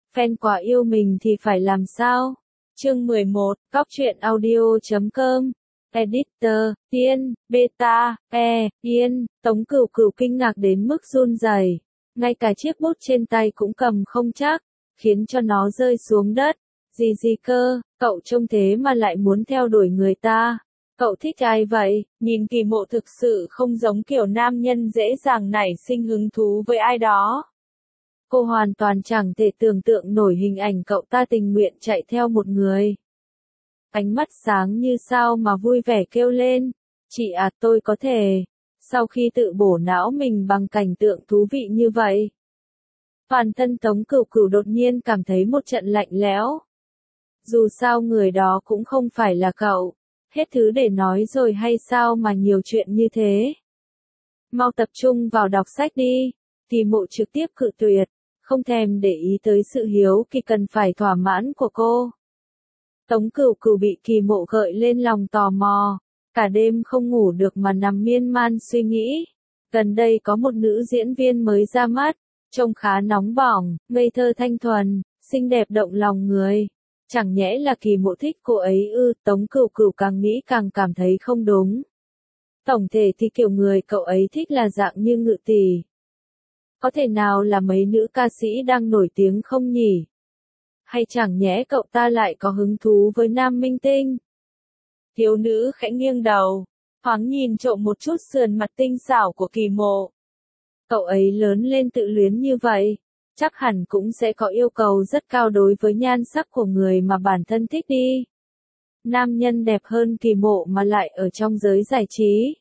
fan quá yêu mình thì phải làm sao? Chương 11, cóc truyện audio.com. Editor, Tiên, Beta, Yên, Tống Cửu Cửu kinh ngạc đến mức run rẩy, ngay cả chiếc bút trên tay cũng cầm không chắc, khiến cho nó rơi xuống đất. Gì cơ, cậu trông thế mà lại muốn theo đuổi người ta. Cậu thích ai vậy? Nhìn Kỳ Mộ thực sự không giống kiểu nam nhân dễ dàng nảy sinh hứng thú với ai đó. Cô hoàn toàn chẳng thể tưởng tượng nổi hình ảnh cậu ta tình nguyện chạy theo một người. Ánh mắt sáng như sao mà vui vẻ kêu lên. Chị à, tôi có thể. Sau khi tự bổ não mình bằng cảnh tượng thú vị như vậy, toàn thân Tống Cửu Cửu đột nhiên cảm thấy một trận lạnh lẽo. Dù sao người đó cũng không phải là cậu. Hết thứ để nói rồi hay sao mà nhiều chuyện như thế? Mau tập trung vào đọc sách đi. Kỳ Mộ trực tiếp cự tuyệt, không thèm để ý tới sự hiếu kỳ cần phải thỏa mãn của cô. Tống Cửu Cửu bị Kỳ Mộ gợi lên lòng tò mò, cả đêm không ngủ được mà nằm miên man suy nghĩ. Gần đây có một nữ diễn viên mới ra mắt, trông khá nóng bỏng, ngây thơ thanh thuần, xinh đẹp động lòng người. Chẳng nhẽ là Kỳ Mộ thích cô ấy ư? Tống Cửu Cửu càng nghĩ càng cảm thấy không đúng. Tổng thể thì kiểu người cậu ấy thích là dạng như Ngự Tỷ. Có thể nào là mấy nữ ca sĩ đang nổi tiếng không nhỉ? Hay chẳng nhẽ cậu ta lại có hứng thú với nam minh tinh? Thiếu nữ khẽ nghiêng đầu, thoáng nhìn trộm một chút sườn mặt tinh xảo của Kỳ Mộ. Cậu ấy lớn lên tự luyến như vậy, chắc hẳn cũng sẽ có yêu cầu rất cao đối với nhan sắc của người mà bản thân thích đi. Nam nhân đẹp hơn Kỳ Mộ mà lại ở trong giới giải trí.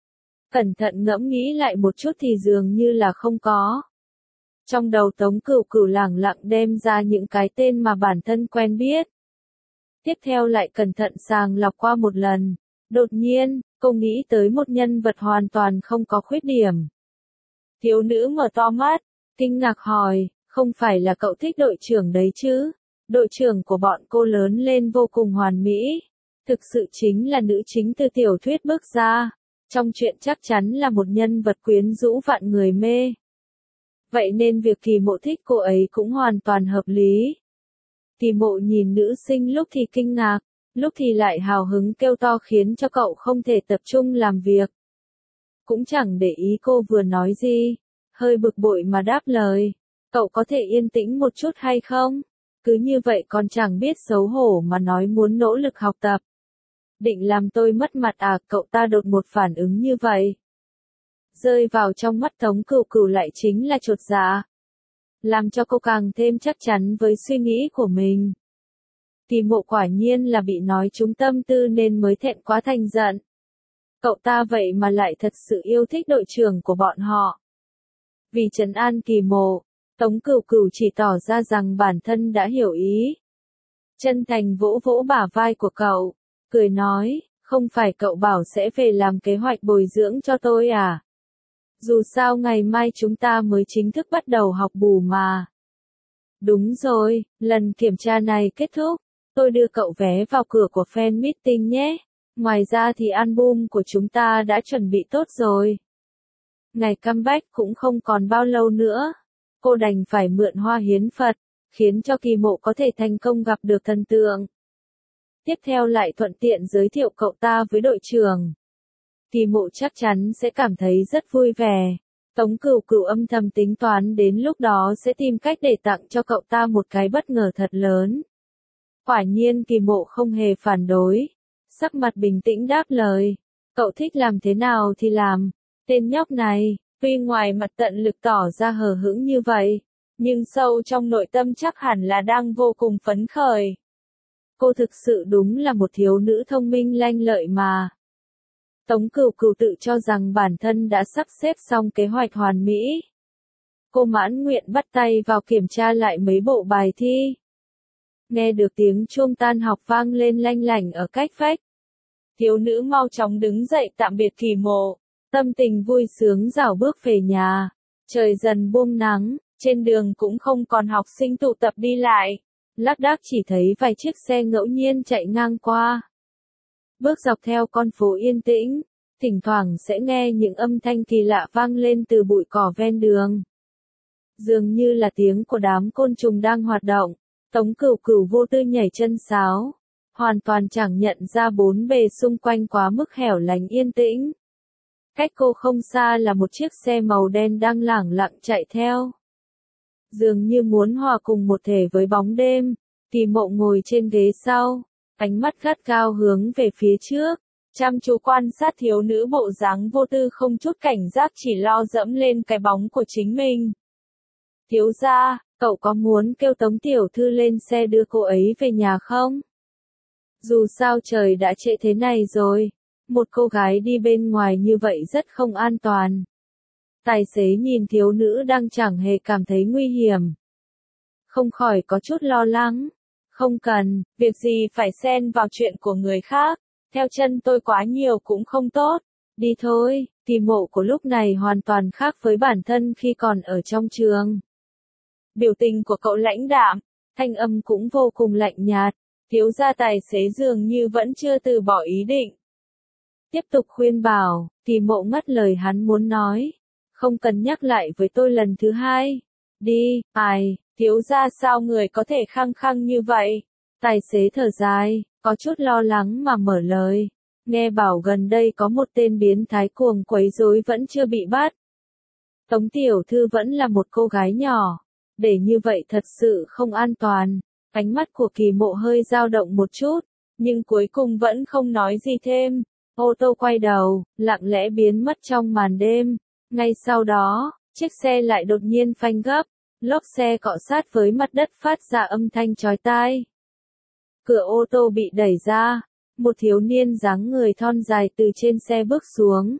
Cẩn thận ngẫm nghĩ lại một chút thì dường như là không có. Trong đầu Tống Cửu Cửu lẳng lặng đem ra những cái tên mà bản thân quen biết. Tiếp theo lại cẩn thận sàng lọc qua một lần. Đột nhiên, cô nghĩ tới một nhân vật hoàn toàn không có khuyết điểm. Thiếu nữ mở to mắt, kinh ngạc hỏi, không phải là cậu thích đội trưởng đấy chứ? Đội trưởng của bọn cô lớn lên vô cùng hoàn mỹ. Thực sự chính là nữ chính từ tiểu thuyết bước ra. Trong truyện chắc chắn là một nhân vật quyến rũ vạn người mê. Vậy nên việc Kỳ Mộ thích cô ấy cũng hoàn toàn hợp lý. Kỳ Mộ nhìn nữ sinh lúc thì kinh ngạc, lúc thì lại hào hứng kêu to khiến cho cậu không thể tập trung làm việc. Cũng chẳng để ý cô vừa nói gì, hơi bực bội mà đáp lời, cậu có thể yên tĩnh một chút hay không? Cứ như vậy còn chẳng biết xấu hổ mà nói muốn nỗ lực học tập. Định làm tôi mất mặt à? Cậu ta đột một phản ứng như vậy. Rơi vào trong mắt Tống Cửu Cửu lại chính là chột dạ. Làm cho cô càng thêm chắc chắn với suy nghĩ của mình. Kỳ Mộ quả nhiên là bị nói trúng tâm tư nên mới thẹn quá thành giận. Cậu ta vậy mà lại thật sự yêu thích đội trưởng của bọn họ. Vì trấn an Kỳ Mộ, Tống Cửu Cửu chỉ tỏ ra rằng bản thân đã hiểu ý. Chân thành vỗ vỗ bả vai của cậu, cười nói, không phải cậu bảo sẽ về làm kế hoạch bồi dưỡng cho tôi à? Dù sao ngày mai chúng ta mới chính thức bắt đầu học bù mà. Đúng rồi, lần kiểm tra này kết thúc, tôi đưa cậu vé vào cửa của fan meeting nhé. Ngoài ra thì album của chúng ta đã chuẩn bị tốt rồi. Ngày comeback cũng không còn bao lâu nữa. Cô đành phải mượn hoa hiến Phật, khiến cho Kỳ Mộ có thể thành công gặp được thần tượng. Tiếp theo lại thuận tiện giới thiệu cậu ta với đội trưởng. Kỳ Mộ chắc chắn sẽ cảm thấy rất vui vẻ. Tống Cửu Cửu âm thầm tính toán đến lúc đó sẽ tìm cách để tặng cho cậu ta một cái bất ngờ thật lớn. Quả nhiên Kỳ Mộ không hề phản đối. Sắc mặt bình tĩnh đáp lời. Cậu thích làm thế nào thì làm. Tên nhóc này, tuy ngoài mặt tận lực tỏ ra hờ hững như vậy, nhưng sâu trong nội tâm chắc hẳn là đang vô cùng phấn khởi. Cô thực sự đúng là một thiếu nữ thông minh lanh lợi mà. Tống Cửu Cửu tự cho rằng bản thân đã sắp xếp xong kế hoạch hoàn mỹ. Cô mãn nguyện bắt tay vào kiểm tra lại mấy bộ bài thi. Nghe được tiếng chuông tan học vang lên lanh lảnh ở cách vách. Thiếu nữ mau chóng đứng dậy tạm biệt Kỳ Mộ, tâm tình vui sướng rảo bước về nhà. Trời dần buông nắng, trên đường cũng không còn học sinh tụ tập đi lại. Lác đác chỉ thấy vài chiếc xe ngẫu nhiên chạy ngang qua. Bước dọc theo con phố yên tĩnh, thỉnh thoảng sẽ nghe những âm thanh kỳ lạ vang lên từ bụi cỏ ven đường. Dường như là tiếng của đám côn trùng đang hoạt động. Tống Cửu Cửu vô tư nhảy chân sáo, hoàn toàn chẳng nhận ra bốn bề xung quanh quá mức hẻo lánh yên tĩnh. Cách cô không xa là một chiếc xe màu đen đang lẳng lặng chạy theo. Dường như muốn hòa cùng một thể với bóng đêm, Kỳ Mộ ngồi trên ghế sau, ánh mắt gắt gao hướng về phía trước, chăm chú quan sát thiếu nữ bộ dáng vô tư không chút cảnh giác chỉ lo dẫm lên cái bóng của chính mình. Thiếu gia, cậu có muốn kêu Tống tiểu thư lên xe đưa cô ấy về nhà không? Dù sao trời đã trễ thế này rồi, một cô gái đi bên ngoài như vậy rất không an toàn. Tài xế nhìn thiếu nữ đang chẳng hề cảm thấy nguy hiểm, không khỏi có chút lo lắng. Không cần, việc gì phải xen vào chuyện của người khác, theo chân tôi quá nhiều cũng không tốt. Đi thôi. Kỳ Mộ của lúc này hoàn toàn khác với bản thân khi còn ở trong trường. Biểu tình của cậu lãnh đạm, thanh âm cũng vô cùng lạnh nhạt, thiếu gia tài xế dường như vẫn chưa từ bỏ ý định. Tiếp tục khuyên bảo, Kỳ Mộ ngắt lời hắn muốn nói, không cần nhắc lại với tôi lần thứ hai. Đi, thiếu gia sao người có thể khăng khăng như vậy? Tài xế thở dài, có chút lo lắng mà mở lời. Nghe bảo gần đây có một tên biến thái cuồng quấy rối vẫn chưa bị bắt. Tống tiểu thư vẫn là một cô gái nhỏ, để như vậy thật sự không an toàn. Ánh mắt của Kỳ Mộ hơi dao động một chút, nhưng cuối cùng vẫn không nói gì thêm. Ô tô quay đầu, lặng lẽ biến mất trong màn đêm. Ngay sau đó, chiếc xe lại đột nhiên phanh gấp, lốp xe cọ sát với mặt đất phát ra âm thanh chói tai. Cửa ô tô bị đẩy ra, một thiếu niên dáng người thon dài từ trên xe bước xuống.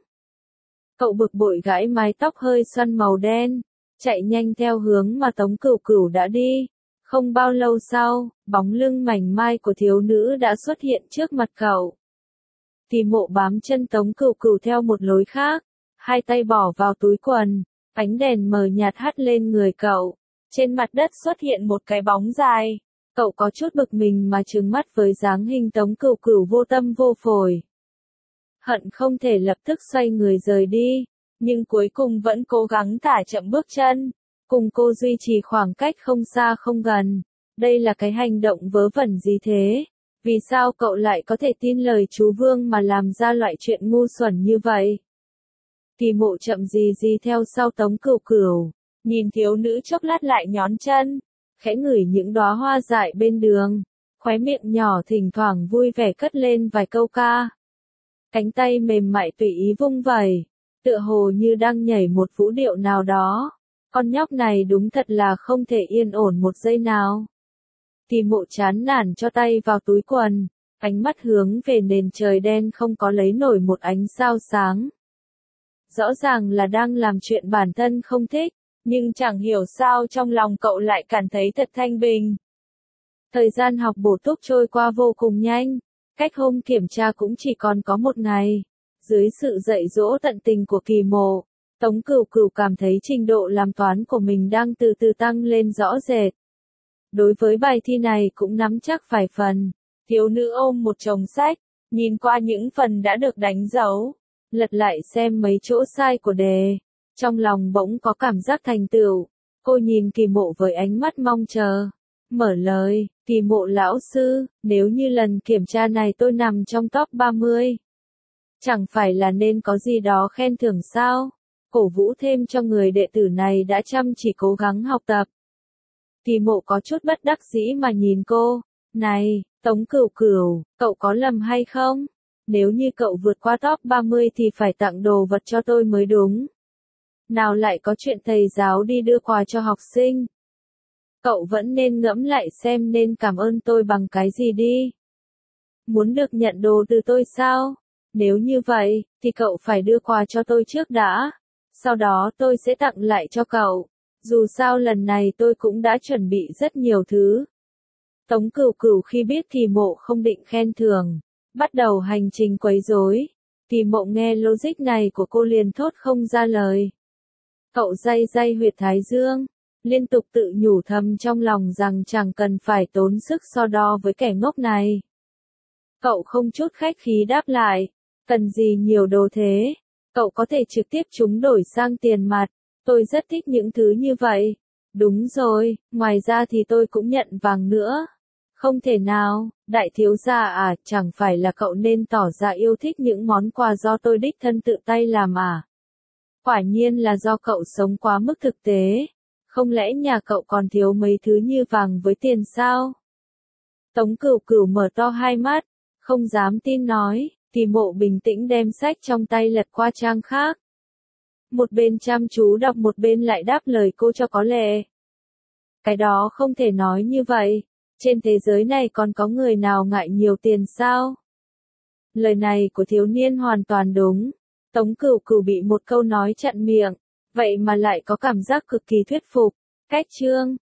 Cậu bực bội gãi mái tóc hơi xoăn màu đen, chạy nhanh theo hướng mà Tống Cửu Cửu đã đi. Không bao lâu sau, bóng lưng mảnh mai của thiếu nữ đã xuất hiện trước mặt cậu. Kỳ Mộ bám chân Tống Cửu Cửu theo một lối khác, hai tay bỏ vào túi quần, ánh đèn mờ nhạt hắt lên người cậu. Trên mặt đất xuất hiện một cái bóng dài. Cậu có chút bực mình mà trừng mắt với dáng hình Tống Cửu Cửu vô tâm vô phổi. Hận không thể lập tức xoay người rời đi, nhưng cuối cùng vẫn cố gắng thả chậm bước chân, cùng cô duy trì khoảng cách không xa không gần. Đây là cái hành động vớ vẩn gì thế? Vì sao cậu lại có thể tin lời chú Vương mà làm ra loại chuyện ngu xuẩn như vậy? Kỳ Mộ chậm gì gì theo sau Tống Cửu Cửu, nhìn thiếu nữ chốc lát lại nhón chân, khẽ ngửi những đóa hoa dại bên đường, khóe miệng nhỏ thỉnh thoảng vui vẻ cất lên vài câu ca. Cánh tay mềm mại tùy ý vung vẩy, tựa hồ như đang nhảy một vũ điệu nào đó. Con nhóc này đúng thật là không thể yên ổn một giây nào. Kỳ Mộ chán nản cho tay vào túi quần, ánh mắt hướng về nền trời đen không có lấy nổi một ánh sao sáng. Rõ ràng là đang làm chuyện bản thân không thích, nhưng chẳng hiểu sao trong lòng cậu lại cảm thấy thật thanh bình. Thời gian học bổ túc trôi qua vô cùng nhanh, cách hôm kiểm tra cũng chỉ còn có một ngày. Dưới sự dạy dỗ tận tình của Kỳ Mộ, Tống Cửu Cửu cảm thấy trình độ làm toán của mình đang từ từ tăng lên rõ rệt. Đối với bài thi này cũng nắm chắc vài phần. Thiếu nữ ôm một chồng sách, nhìn qua những phần đã được đánh dấu, lật lại xem mấy chỗ sai của đề. Trong lòng bỗng có cảm giác thành tựu. Cô nhìn Kỳ Mộ với ánh mắt mong chờ. Mở lời, Kỳ Mộ lão sư, nếu như lần kiểm tra này tôi nằm trong top 30. Chẳng phải là nên có gì đó khen thưởng sao? Cổ vũ thêm cho người đệ tử này đã chăm chỉ cố gắng học tập. Kỳ Mộ có chút bất đắc dĩ mà nhìn cô. Này, Tống Cửu Cửu, cậu có lầm hay không? Nếu như cậu vượt qua top 30 thì phải tặng đồ vật cho tôi mới đúng. Nào lại có chuyện thầy giáo đi đưa quà cho học sinh. Cậu vẫn nên ngẫm lại xem nên cảm ơn tôi bằng cái gì đi. Muốn được nhận đồ từ tôi sao? Nếu như vậy, thì cậu phải đưa quà cho tôi trước đã. Sau đó tôi sẽ tặng lại cho cậu. Dù sao lần này tôi cũng đã chuẩn bị rất nhiều thứ. Tống Cửu Cửu khi biết Kỳ Mộ không định khen thưởng, bắt đầu hành trình quấy rối. Kỳ Mộ nghe logic này của cô liền thốt không ra lời. Cậu day day huyệt thái dương, liên tục tự nhủ thầm trong lòng rằng chẳng cần phải tốn sức so đo với kẻ ngốc này. Cậu không chút khách khí đáp lại, cần gì nhiều đồ thế, cậu có thể trực tiếp chúng đổi sang tiền mặt, tôi rất thích những thứ như vậy. Đúng rồi, ngoài ra thì tôi cũng nhận vàng nữa. Không thể nào, đại thiếu gia à, chẳng phải là cậu nên tỏ ra yêu thích những món quà do tôi đích thân tự tay làm à? Quả nhiên là do cậu sống quá mức thực tế. Không lẽ nhà cậu còn thiếu mấy thứ như vàng với tiền sao? Tống Cửu Cửu mở to hai mắt, không dám tin nói, Kỳ Mộ bình tĩnh đem sách trong tay lật qua trang khác. Một bên chăm chú đọc một bên lại đáp lời cô cho có lệ. Cái đó không thể nói như vậy, trên thế giới này còn có người nào ngại nhiều tiền sao? Lời này của thiếu niên hoàn toàn đúng. Tống Cửu Cửu bị một câu nói chặn miệng, vậy mà lại có cảm giác cực kỳ thuyết phục. Cách chương